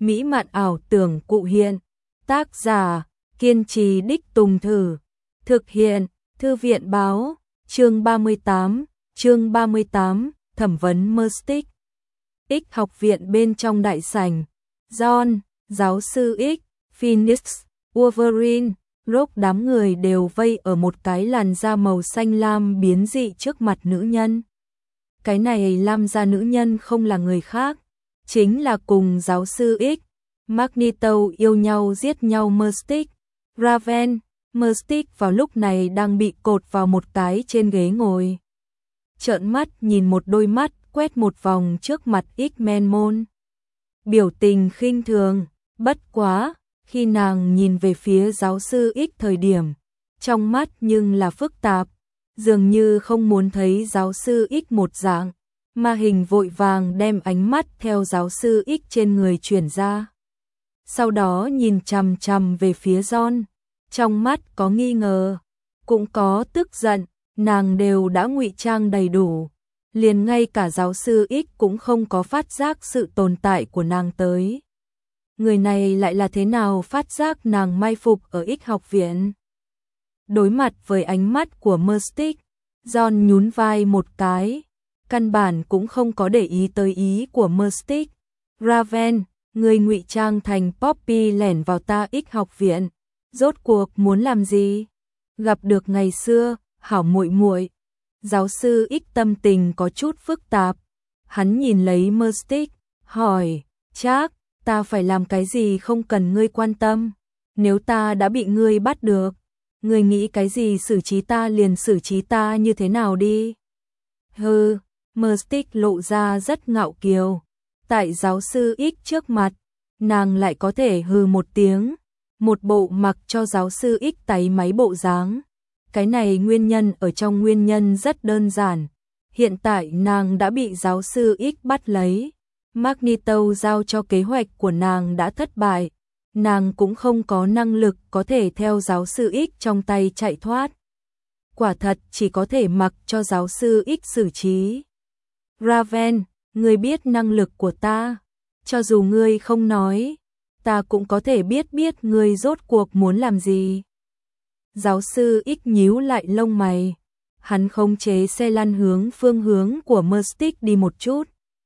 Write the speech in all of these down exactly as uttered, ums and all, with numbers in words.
mỹ mạn ảo tưởng cụ hiện. Tác giả, kiên trì đích tùng thử. Thực hiện, Thư viện báo, chương ba mươi tám, chương ba mươi tám, thẩm vấn Mystic. X học viện bên trong đại sảnh. John, giáo sư X, Phoenix, Wolverine, Rogue đám người đều vây ở một cái làn da màu xanh lam biến dị trước mặt nữ nhân. Cái này lam da nữ nhân không là người khác, chính là cùng giáo sư X, Magneto yêu nhau giết nhau Mystic. Raven, Mystic vào lúc này đang bị cột vào một cái trên ghế ngồi. Trợn mắt nhìn một đôi mắt, quét một vòng trước mặt X-Men môn. Biểu tình khinh thường, bất quá, khi nàng nhìn về phía giáo sư X thời điểm, trong mắt nhưng là phức tạp, dường như không muốn thấy giáo sư X một dạng, mà hình vội vàng đem ánh mắt theo giáo sư X trên người chuyển ra. Sau đó nhìn chằm chằm về phía John, trong mắt có nghi ngờ, cũng có tức giận, nàng đều đã ngụy trang đầy đủ, liền ngay cả giáo sư X cũng không có phát giác sự tồn tại của nàng tới. Người này lại là thế nào phát giác nàng mai phục ở X học viện? Đối mặt với ánh mắt của Mystic, John nhún vai một cái, căn bản cũng không có để ý tới ý của Mystic. Raven, người ngụy trang thành Poppy lẻn vào ta X học viện, rốt cuộc muốn làm gì? Gặp được ngày xưa, hảo muội muội. Giáo sư X tâm tình có chút phức tạp, hắn nhìn lấy Mystic, hỏi, "Chắc, ta phải làm cái gì không cần ngươi quan tâm? Nếu ta đã bị ngươi bắt được, ngươi nghĩ cái gì xử trí ta liền xử trí ta như thế nào đi?" Hừ, Mystic lộ ra rất ngạo kiều. Tại giáo sư X trước mặt, nàng lại có thể hừ một tiếng, một bộ mặc cho giáo sư X táy máy bộ dáng. Cái này nguyên nhân ở trong nguyên nhân rất đơn giản. Hiện tại nàng đã bị giáo sư X bắt lấy. Magneto giao cho kế hoạch của nàng đã thất bại. Nàng cũng không có năng lực có thể theo giáo sư X trong tay chạy thoát. Quả thật chỉ có thể mặc cho giáo sư X xử trí. Raven, ngươi biết năng lực của ta. Cho dù ngươi không nói, ta cũng có thể biết biết ngươi rốt cuộc muốn làm gì. Giáo sư X nhíu lại lông mày. Hắn khống chế xe lăn hướng phương hướng của Mystic đi một chút.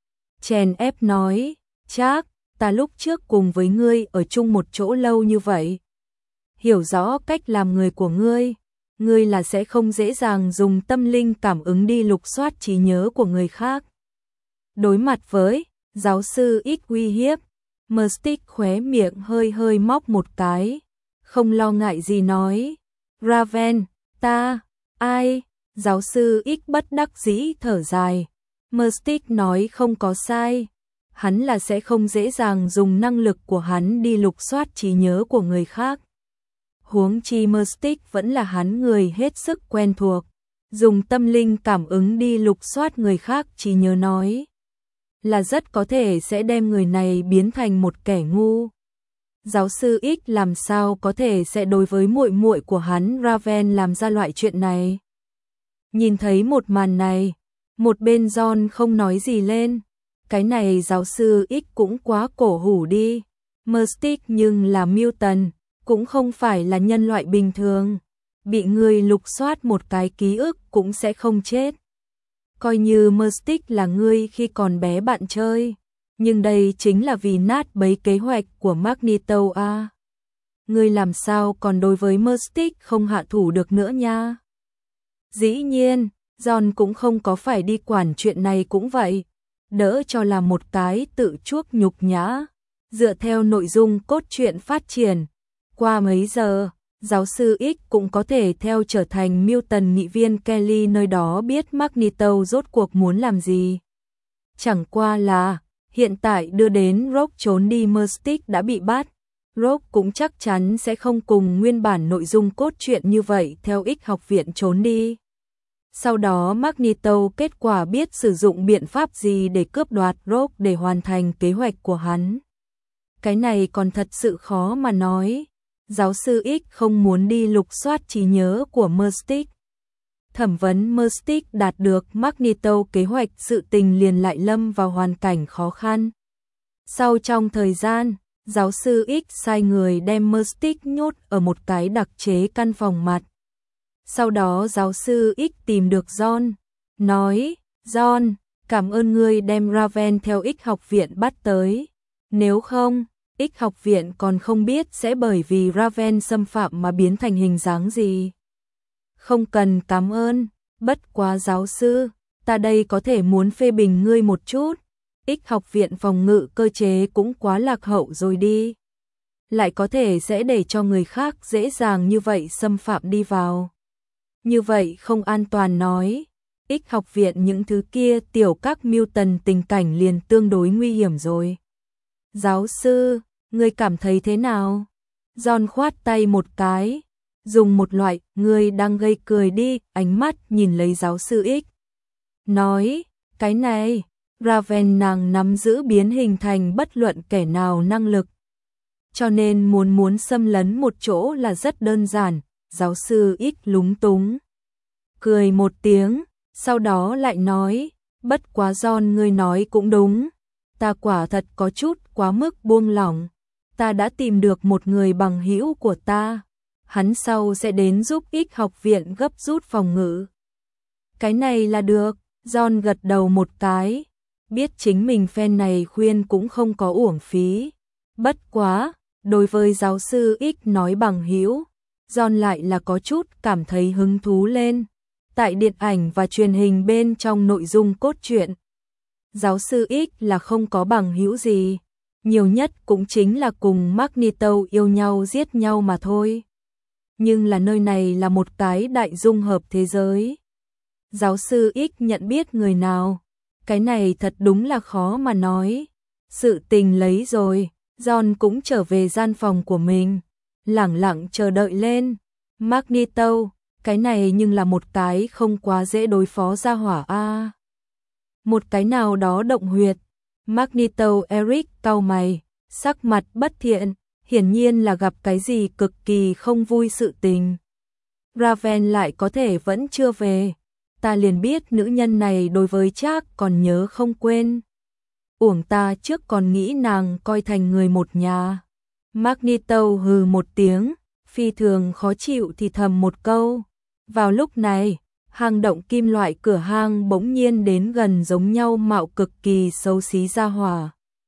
Chèn ép nói, "Chắc, ta lúc trước cùng với ngươi ở chung một chỗ lâu như vậy. Hiểu rõ cách làm người của ngươi. Ngươi là sẽ không dễ dàng dùng tâm linh cảm ứng đi lục soát trí nhớ của người khác." Đối mặt với giáo sư X uy hiếp, Mystic khóe miệng hơi hơi móc một cái, không lo ngại gì nói, "Raven, ta, ai?" Giáo sư X bất đắc dĩ thở dài. Mystic nói không có sai, hắn là sẽ không dễ dàng dùng năng lực của hắn đi lục soát trí nhớ của người khác. Huống chi Mystic vẫn là hắn người hết sức quen thuộc, dùng tâm linh cảm ứng đi lục soát người khác trí nhớ nói, là rất có thể sẽ đem người này biến thành một kẻ ngu. Giáo sư X làm sao có thể sẽ đối với muội muội của hắn Raven làm ra loại chuyện này? Nhìn thấy một màn này, một bên John không nói gì lên. Cái này giáo sư X cũng quá cổ hủ đi. Mystic nhưng là mutant, cũng không phải là nhân loại bình thường. Bị người lục soát một cái ký ức cũng sẽ không chết. Coi như Mystic là ngươi khi còn bé bạn chơi, nhưng đây chính là vì nát bấy kế hoạch của Magneto a. Ngươi làm sao còn đối với Mystic không hạ thủ được nữa nha. Dĩ nhiên, John cũng không có phải đi quản chuyện này cũng vậy, đỡ cho là một cái tự chuốc nhục nhã. Dựa theo nội dung cốt truyện phát triển, qua mấy giờ, giáo sư X cũng có thể theo trở thành mutant nghị viên Kelly nơi đó biết Magneto rốt cuộc muốn làm gì. Chẳng qua là, hiện tại đưa đến Rogue trốn đi Mystic đã bị bắt, Rogue cũng chắc chắn sẽ không cùng nguyên bản nội dung cốt truyện như vậy theo X học viện trốn đi. Sau đó Magneto kết quả biết sử dụng biện pháp gì để cướp đoạt Rogue để hoàn thành kế hoạch của hắn. Cái này còn thật sự khó mà nói. Giáo sư X không muốn đi lục soát trí nhớ của Mystic. Thẩm vấn Mystic đạt được Magneto kế hoạch, sự tình liền lại lâm vào hoàn cảnh khó khăn. Sau trong thời gian, Giáo sư X sai người đem Mystic nhốt ở một cái đặc chế căn phòng mặt. Sau đó giáo sư X tìm được John, nói, John, cảm ơn ngươi đem Raven theo X học viện bắt tới. Nếu không, X học viện còn không biết sẽ bởi vì Raven xâm phạm mà biến thành hình dáng gì. Không cần cảm ơn, bất quá giáo sư, ta đây có thể muốn phê bình ngươi một chút. X học viện phòng ngự cơ chế cũng quá lạc hậu rồi đi. Lại có thể sẽ để cho người khác dễ dàng như vậy xâm phạm đi vào. Như vậy không an toàn nói. X học viện những thứ kia tiểu các Mutant tình cảnh liền tương đối nguy hiểm rồi. Giáo sư, ngươi cảm thấy thế nào? John khoát tay một cái, dùng một loại ngươi đang gây cười đi ánh mắt nhìn lấy giáo sư X. Nói, cái này, Raven nàng nắm giữ biến hình thành bất luận kẻ nào năng lực. Cho nên muốn muốn xâm lấn một chỗ là rất đơn giản, giáo sư X lúng túng. Cười một tiếng, sau đó lại nói, bất quá John ngươi nói cũng đúng. Ta quả thật có chút quá mức buông lỏng. Ta đã tìm được một người bằng hữu của ta. Hắn sau sẽ đến giúp X học viện gấp rút phòng ngự. Cái này là được, John gật đầu một cái. Biết chính mình fan này khuyên cũng không có uổng phí. Bất quá, đối với giáo sư X nói bằng hữu, John lại là có chút cảm thấy hứng thú lên. Tại điện ảnh và truyền hình bên trong nội dung cốt truyện, giáo sư X là không có bằng hữu gì, nhiều nhất cũng chính là cùng Magneto yêu nhau giết nhau mà thôi. Nhưng là nơi này là một cái đại dung hợp thế giới. Giáo sư X nhận biết người nào, cái này thật đúng là khó mà nói. Sự tình lấy rồi, John cũng trở về gian phòng của mình, lẳng lặng chờ đợi lên. Magneto, cái này nhưng là một cái không quá dễ đối phó ra hỏa a. Một cái nào đó động huyệt. Magneto Eric cau mày, sắc mặt bất thiện, hiển nhiên là gặp cái gì cực kỳ không vui sự tình. Raven lại có thể vẫn chưa về, ta liền biết nữ nhân này đối với Trác còn nhớ không quên. Uổng ta trước còn nghĩ nàng coi thành người một nhà. Magneto hừ một tiếng, phi thường khó chịu thì thầm một câu. Vào lúc này, hang động kim loại cửa hang bỗng nhiên đến gần giống nhau mạo cực kỳ xấu xí ra hỏa.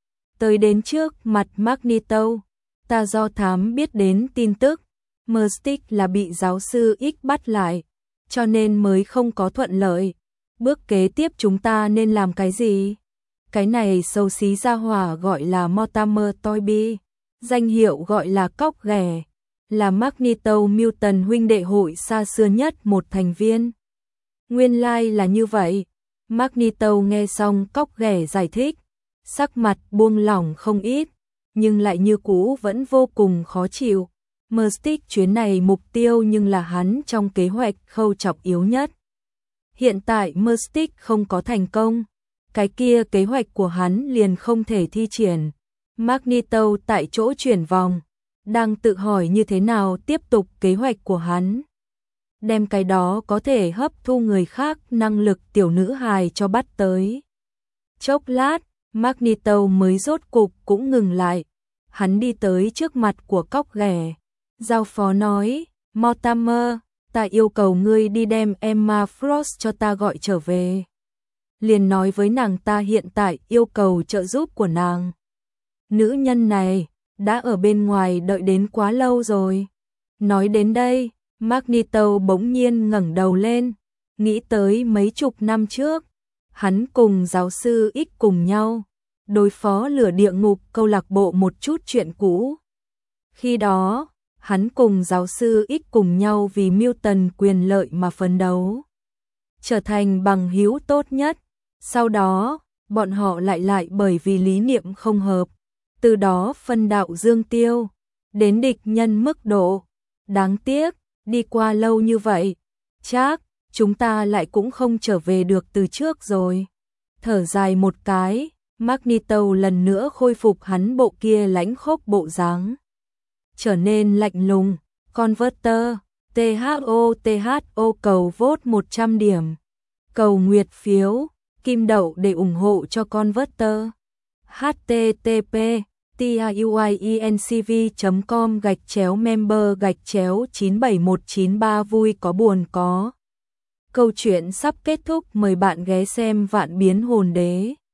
Tới đến trước mặt Magneto, ta do thám biết đến tin tức, Mystic là bị giáo sư X bắt lại, cho nên mới không có thuận lợi. Bước kế tiếp chúng ta nên làm cái gì? Cái này xấu xí ra hỏa gọi là Mortimer Toyby, danh hiệu gọi là cóc ghẻ, là Magneto Mutant huynh đệ hội xa xưa nhất một thành viên. Nguyên lai like là như vậy. Magneto nghe xong cóc ghẻ giải thích, sắc mặt buông lỏng không ít, nhưng lại như cũ vẫn vô cùng khó chịu. Mystic chuyến này mục tiêu nhưng là hắn trong kế hoạch khâu trọng yếu nhất. Hiện tại Mystic không có thành công, cái kia kế hoạch của hắn liền không thể thi triển. Magneto tại chỗ chuyển vòng, đang tự hỏi như thế nào tiếp tục kế hoạch của hắn. Đem cái đó có thể hấp thu người khác năng lực tiểu nữ hài cho bắt tới. Chốc lát, Magneto mới rốt cục cũng ngừng lại. Hắn đi tới trước mặt của cóc ghẻ, giao phó nói, Mortimer, ta yêu cầu ngươi đi đem Emma Frost cho ta gọi trở về. Liền nói với nàng ta hiện tại yêu cầu trợ giúp của nàng. Nữ nhân này đã ở bên ngoài đợi đến quá lâu rồi. Nói đến đây, Magneto bỗng nhiên ngẩng đầu lên, nghĩ tới mấy chục năm trước, hắn cùng giáo sư X cùng nhau đối phó lửa địa ngục câu lạc bộ một chút chuyện cũ. Khi đó, hắn cùng giáo sư X cùng nhau vì Mutant quyền lợi mà phấn đấu, trở thành bằng hữu tốt nhất. Sau đó, bọn họ lại lại bởi vì lý niệm không hợp, từ đó phân đạo dương tiêu, đến địch nhân mức độ. Đáng tiếc, đi qua lâu như vậy, chắc chúng ta lại cũng không trở về được từ trước rồi. Thở dài một cái, Magneto lần nữa khôi phục hắn bộ kia lãnh khốc bộ dáng, trở nên lạnh lùng. Converter, tê hát o tê hát o cầu vote một trăm điểm. Cầu nguyệt phiếu, kim đậu để ủng hộ cho Converter. H T T P tiuincv chấm com gạch chéo member gạch chéo chín bảy một chín ba vui có buồn có. Câu chuyện sắp kết thúc, mời bạn ghé xem Vạn Biến Hồn Đế.